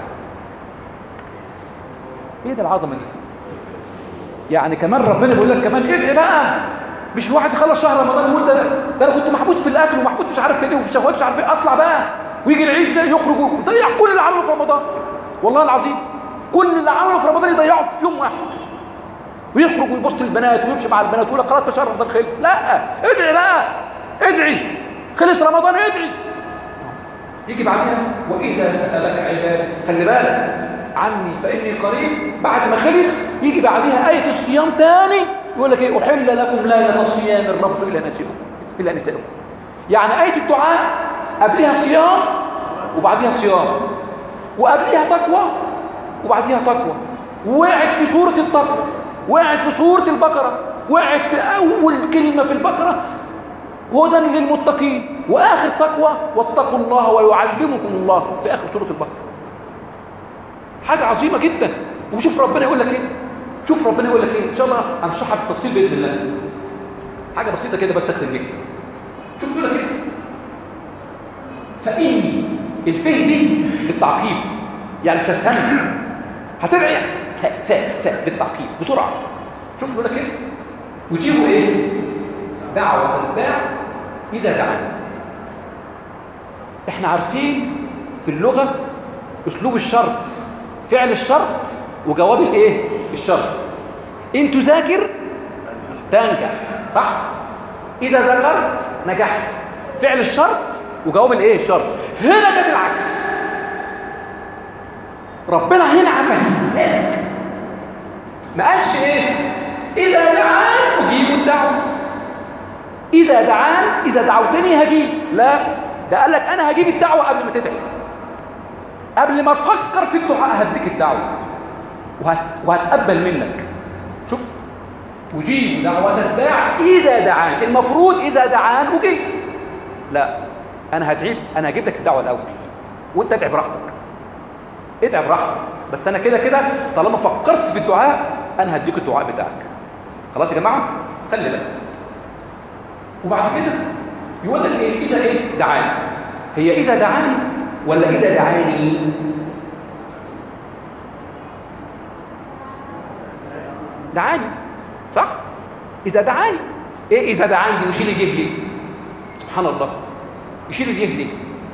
إيه ده العظمة دي؟ يعني كمان ربنا بيقول لك كمان ادعي بقى، مش الواحد يخلص شهر رمضان يقول ده ده انا كنت محبوس في الاكل ومحبوس مش عارف في ايه وفي شهوات مش عارف ايه، اطلع بقى ويجي العيد ده يخرج ويضيع كل اللي عمله في رمضان. والله العظيم كل اللي عمله في رمضان يضيعه في يوم واحد، ويخرج ويبص للبنات ويمشي مع البنات ويقول لك خلاص شهر رمضان خلص. لا، ادعي بقى، ادعي خلص رمضان ادعي. يجي بعدها واذا سالك عبادي، خلي بالك عني فاني قريب، بعد ما خلص يجي بعدها ايه الصيام تاني يقول لك ايه؟ احل لكم ليله الصيام الرفث الى نسائكم الى نسائكم. يعني ايه الدعاء قبلها صيام وبعدها صيام، وقبلها تقوى وبعدها تقوى، وقعت في سوره التقوى، وقعت في سوره البقره، وقعت في اول كلمه في البقره هدى للمتقين، واخر تقوى واتقوا الله ويعلمكم الله في اخر سوره البقره. حاجه عظيمه جدا. وشوف ربنا يقول لك ايه، شوف ربنا يقول لك ايه، ان شاء الله هنشرحها بالتفصيل باذن الله. حاجه بسيطه كده بس تختم بيها. شوف بيقول لك ايه؟ فاني الفه دي للتعقيب، يعني مش هستنى، هتدعي ف ف ف بالتعقيب بسرعه. شوف بيقول لك ايه؟ وجيبوا ايه؟ دعوه الداع اذا دعاني. احنا عارفين في اللغه اسلوب الشرط، فعل الشرط وجواب الايه؟ الشرط. ان تذاكر تنجح، صح؟ اذا ذكرت نجحت. فعل الشرط وجواب الايه؟ الشرط. هنا جت العكس، ربنا هنا عكسها لك، ما قالش ايه؟ اذا دعان اجيب الدعوه، اذا دعان اذا دعوتني هجيب. لا، ده قال لك انا هجيب الدعوه قبل ما تدعي، قبل ما تفكر في الدعاء هديك الدعوه وهت... وهتقبل منك. شوف، أجيب دعوة الداع إذا دعان. المفروض إذا دعان أجيب، لا، أنا هتعيب، أنا هجيب لك الدعوة الأول وأنت ادعي براحتك، ادعي براحتك، بس أنا كده كده طالما فكرت في الدعاء أنا هديك الدعاء بتاعك. خلاص يا جماعة، خلي بالك. وبعد كده يقول لك إيه؟ إذا إيه؟ دعان. هي إذا دعان ولا إذا دعاني؟ دعاني، صح؟ إذا دعاني. إيه إذا دعاني دي؟ يشيل اليه ليه؟ سبحان الله، يشيل اليه ليه؟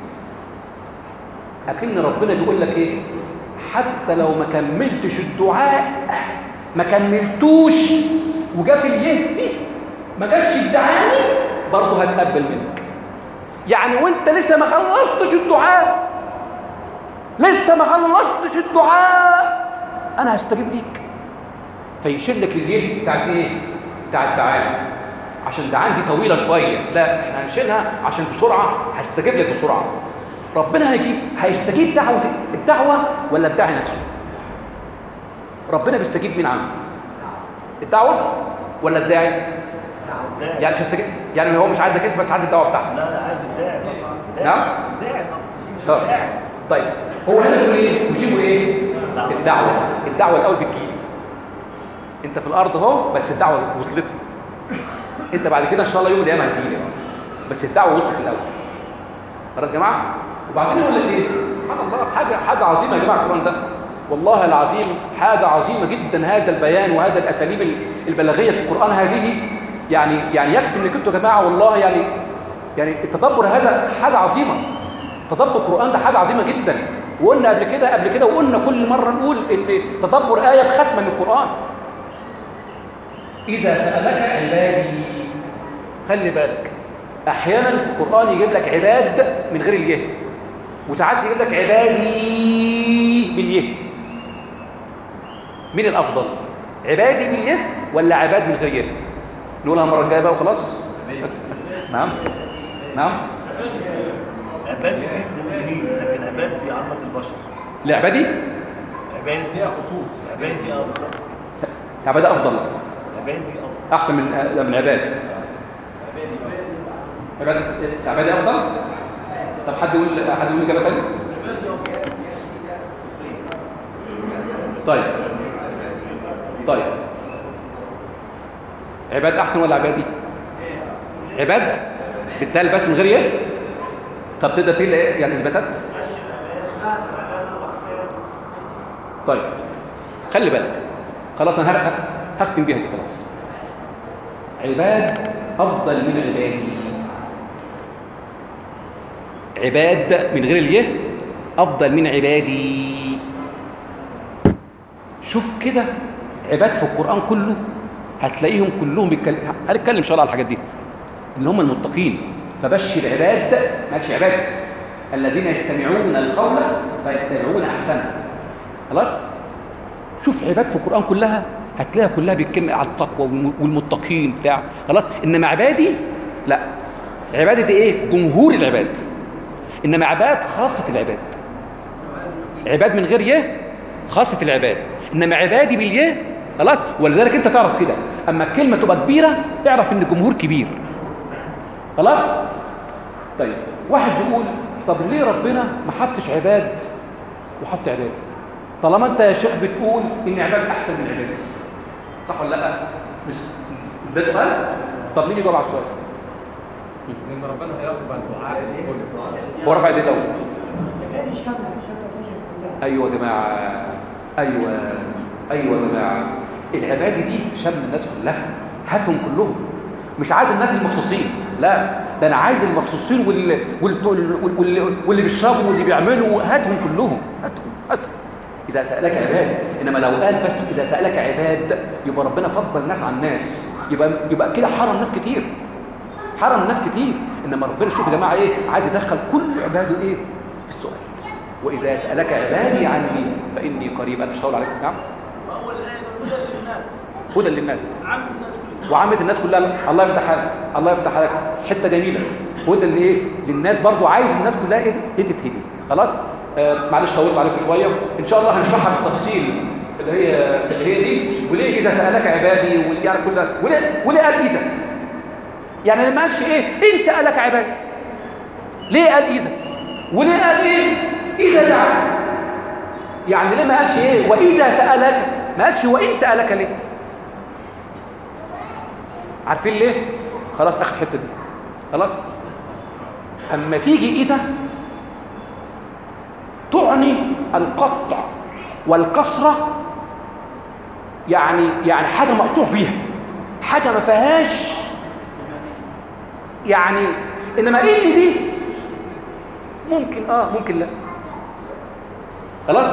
أكن ربنا بيقول لك إيه؟ حتى لو ما كملتش الدعاء، ما كملتوش وجات اليه دي ما جاتش الدعاني، برضه هتقبل منك. يعني وانت لسه ما خلصتش الدعاء، لسه ما خلصتش الدعاء، انا هستجيب ليك. فيشيل لك اليه بتاعت ايه؟ بتاع الدعاء، عشان الدعاء دي طويله شويه، لا احنا هنشيلها عشان بسرعه هستجيب لك بسرعه. ربنا هيجيب، هيستجيب دعوه الدعوه ولا الداعي نفسه؟ ربنا بيستجيب مين عنه؟ الدعوه ولا الداعي؟ يعني مش هيستجيب، يعني هو مش عايزك انت بس، عايز الدعوه بتاعتك. لا لا، عايز الداعي. نعم؟ الداعي. طيب طيب هو هنا بيقول ايه؟ يجيبوا ايه؟ الدعوه. الدعوه الاول بتجيلي، انت في الارض اهو، بس الدعوه وصلت لي. انت بعد كده ان شاء الله يوم القيامه هتجيلي، بس الدعوه وصلت الاول. خلاص يا جماعه؟ وبعدين يقول لك ايه؟ سبحان الله، حاجه حاجه عظيمه يا جماعه القران ده، والله العظيم حاجه عظيمه جدا. هذا البيان وهذا الاساليب البلاغيه في القران هذه يعني يعني يكفي انك انتوا يا جماعه والله يعني يعني التدبر هذا حاجه عظيمه. تدبر القران ده حاجه عظيمه جدا. وقلنا قبل كده قبل كده وقلنا كل مره نقول ان تدبر ايه بختمه من القران. اذا سالك عبادي، خلي بالك احيانا في القران يجيب لك عباد من غير اليه، وساعات يجيب لك عبادي باليه. مين الافضل؟ عبادي باليه ولا عباد من غير يه؟ نقولها المره الجايه بقى وخلاص. نعم نعم. عبادي دي المؤمنين، لكن عبادي دي عامه البشر. لعبادي؟ عبادي فيها خصوص. عبادي اه بالظبط. عبادي افضل. عبادي افضل. احسن من من عباد. عباد عبادي افضل. طب حد يقول حد يقول اجابه ثانيه؟ طيب طيب عباد احسن ولا عبادي؟ عباد بالدال بس من غير ايه؟ طب تقدر تقول ايه يعني اثباتات؟ طيب خلي بالك، خلاص انا هختم هختم بيها دي خلاص. عباد افضل من عبادي. عباد من غير اليه افضل من عبادي. شوف كده عباد في القران كله هتلاقيهم كلهم بيتكلم، هنتكلم ان شاء الله على الحاجات دي، اللي هم المتقين. فبشر عباد، ماشي عباد الذين يستمعون القول فيتبعون احسنه. خلاص؟ شوف عباد في القران كلها هتلاقيها كلها بيتكلم على التقوى والمتقين بتاع. خلاص؟ انما عبادي لا، عبادي دي ايه؟ جمهور العباد. انما عباد خاصه العباد. عباد من غير يه خاصه العباد، انما عبادي باليه. خلاص؟ ولذلك انت تعرف كده، اما الكلمه تبقى كبيره اعرف ان الجمهور كبير. خلاص؟ طيب واحد يقول طب ليه ربنا ما حطش عباد وحط عباد؟ طالما انت يا شيخ بتقول ان عباد احسن من عباد، صح ولا لا؟ مش ده سؤال؟ طب مين يجاوب على السؤال؟ لان ربنا هيرضى بالدعاء. هو رفع ايديه الاول. ايوه يا جماعه، ايوه ايوه يا جماعه، العباده دي شامله الناس كلها، هاتهم كلهم، مش عايز الناس المخصوصين، لا ده انا عايز المخصوصين واللي واللي, واللي, واللي بيشربوا واللي بيعملوا، هاتهم كلهم، هاتهم هاتهم اذا سالك عباد. انما لو قال بس اذا سالك عباد يبقى ربنا فضل الناس عن الناس، يبقى يبقى كده حرم ناس كتير، حرم ناس كتير. انما ربنا شوف يا جماعه ايه، عايز يدخل كل عباده ايه في السؤال. واذا سالك عبادي عني فاني قريب. انا مش هقول عليكم. نعم. اول الايه هدى للناس، هدى للناس عامه الناس كلها، وعامه الناس كلها. الله يفتح عليك، الله يفتح عليك، حته جميله. هدى لايه؟ للناس برضو، عايز الناس كلها ايه ايه تتهدي. خلاص؟ آه معلش طولت عليكم شويه، ان شاء الله هنشرحها بالتفصيل اللي هي اللي هي دي. وليه اذا سالك عبادي واللي يعني كلها، وليه وليه قال اذا؟ يعني ما قالش ايه ان سالك عبادي، ليه قال اذا؟ وليه قال ايه اذا دعا؟ يعني ليه ما قالش ايه واذا سالك؟ ما قالش وان سالك ليه؟ عارفين ليه؟ خلاص اخر حته دي. خلاص؟ اما تيجي اذا تعني القطع والكسره، يعني يعني حاجه مقطوع بيها، حاجه ما فيهاش يعني. انما ايه اللي دي ممكن اه ممكن لا. خلاص؟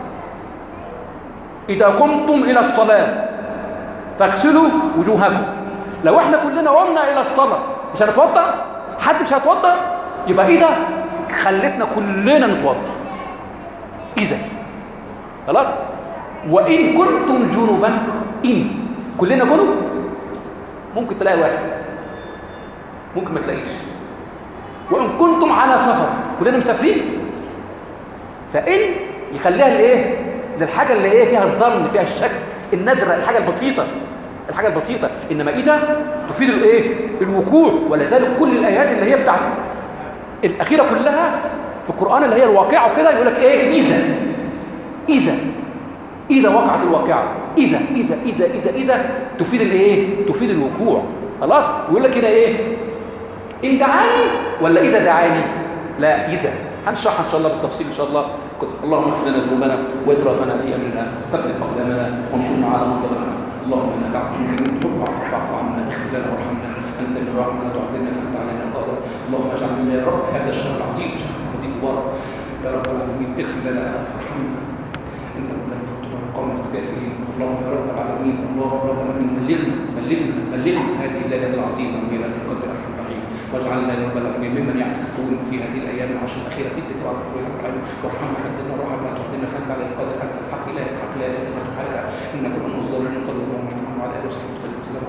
اذا قمتم الى الصلاه فاغسلوا وجوهكم. لو احنا كلنا قمنا الى الصلاه مش هنتوضا؟ حد مش هيتوضا؟ يبقى اذا خلتنا كلنا نتوضا. اذا خلاص؟ وان كنتم جنبا، ان كلنا جنب ممكن تلاقي واحد، ممكن ما تلاقيش. وان كنتم على سفر، كلنا مسافرين. فان يخليها لايه؟ للحاجه اللي ايه فيها الظن، فيها الشك، النادره، الحاجه البسيطه، الحاجه البسيطه. انما اذا تفيد الايه؟ الوقوع. ولذلك كل الايات اللي هي بتاعت الاخيره كلها في القران اللي هي الواقعه وكده يقول لك ايه؟ اذا اذا اذا وقعت الواقعه، اذا اذا اذا اذا اذا تفيد الايه؟ تفيد الوقوع. خلاص؟ يقول لك هنا ايه؟ ان دعاني ولا اذا دعاني؟ لا اذا. هنشرحها ان شاء الله بالتفصيل ان شاء الله. اللهم اغفر لنا ذنوبنا واسرافنا في امرنا، ثبت اقدامنا وانصرنا على من ظلمنا. اللهم انك عفو كريم تحب العفو فاعف عنا، اغفر لنا وارحمنا، انت الرحمن لا تعذبنا فانت علينا قادر. اللهم اجعل لنا يا رب هذا الشهر العظيم شهر عظيم مبارك يا رب العالمين. اغفر لنا وارحمنا، انت من فتوى قوم الكافرين. اللهم يا رب العالمين، اللهم رب العالمين بلغنا بلغنا بلغنا هذه الليله العظيمه وليله القدر ارحم الراحمين. واجعلنا يا رب العالمين ممن يعتكفون في هذه الايام العشر الاخيره ادك وارحم العالمين وارحمنا فانتنا روحا لا تهدنا فانت على القادر انت الحق اله الحق لا اله الا انت ان كل من ظلم صلى الله عليه وسلم وعلى اله وصحبه وسلم.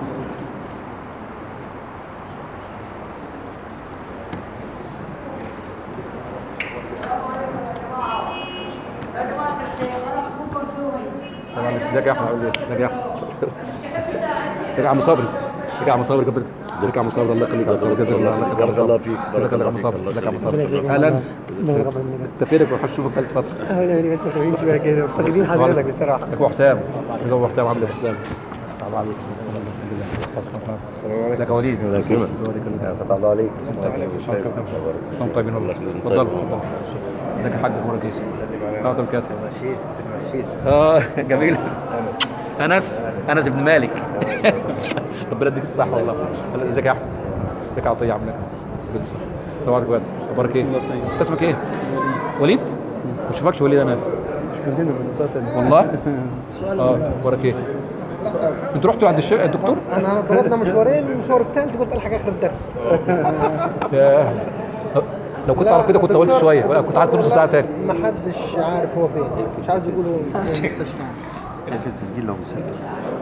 ده يا احمد، ده يا احمد، ده يا عم صبري، ده يا عم صبري كبرت، ده يا عم صبري الله يخليك يا صبري، جزاك الله بارك الله فيك، بارك الله يا عم صبري، ده يا عم صبري. اهلا، انت فينك وحش اشوفك بقالي فتره. اهلا بس متابعين شويه كده مفتقدين حضرتك بصراحه. يا ابو حسام، يا ابو حسام عامل ايه؟ الحمد لله. ازيك يا وليد؟ ازيك يا فتح الله عليك. انتم طيبين والله. اتفضلوا اتفضلوا. ازيك يا حاج؟ اخبارك ايه؟ اتفضل كده. مشيت مشيت اه جميل. انس انس بن مالك. ربنا يديك الصحه والله. ازيك يا احمد؟ ازيك يا عطيه؟ عامل ايه؟ السلام عليكم. اخبارك ايه؟ انت اسمك ايه؟ وليد؟ ما اشوفكش وليد انا. مش من هنا، من منطقه ثانيه. والله؟ اه اخبارك ايه؟ انتوا رحتوا عند الشيخ الدكتور؟ انا ضربنا مشوارين، المشوار الثالث قلت الحق اخر الدرس. ياه. لو كنت اعرف كده كنت طولت شويه، كنت قعدت نص ساعه تاني. ما حدش عارف هو فين، مش عايز يقول هو فين. في التسجيل لو مسجل.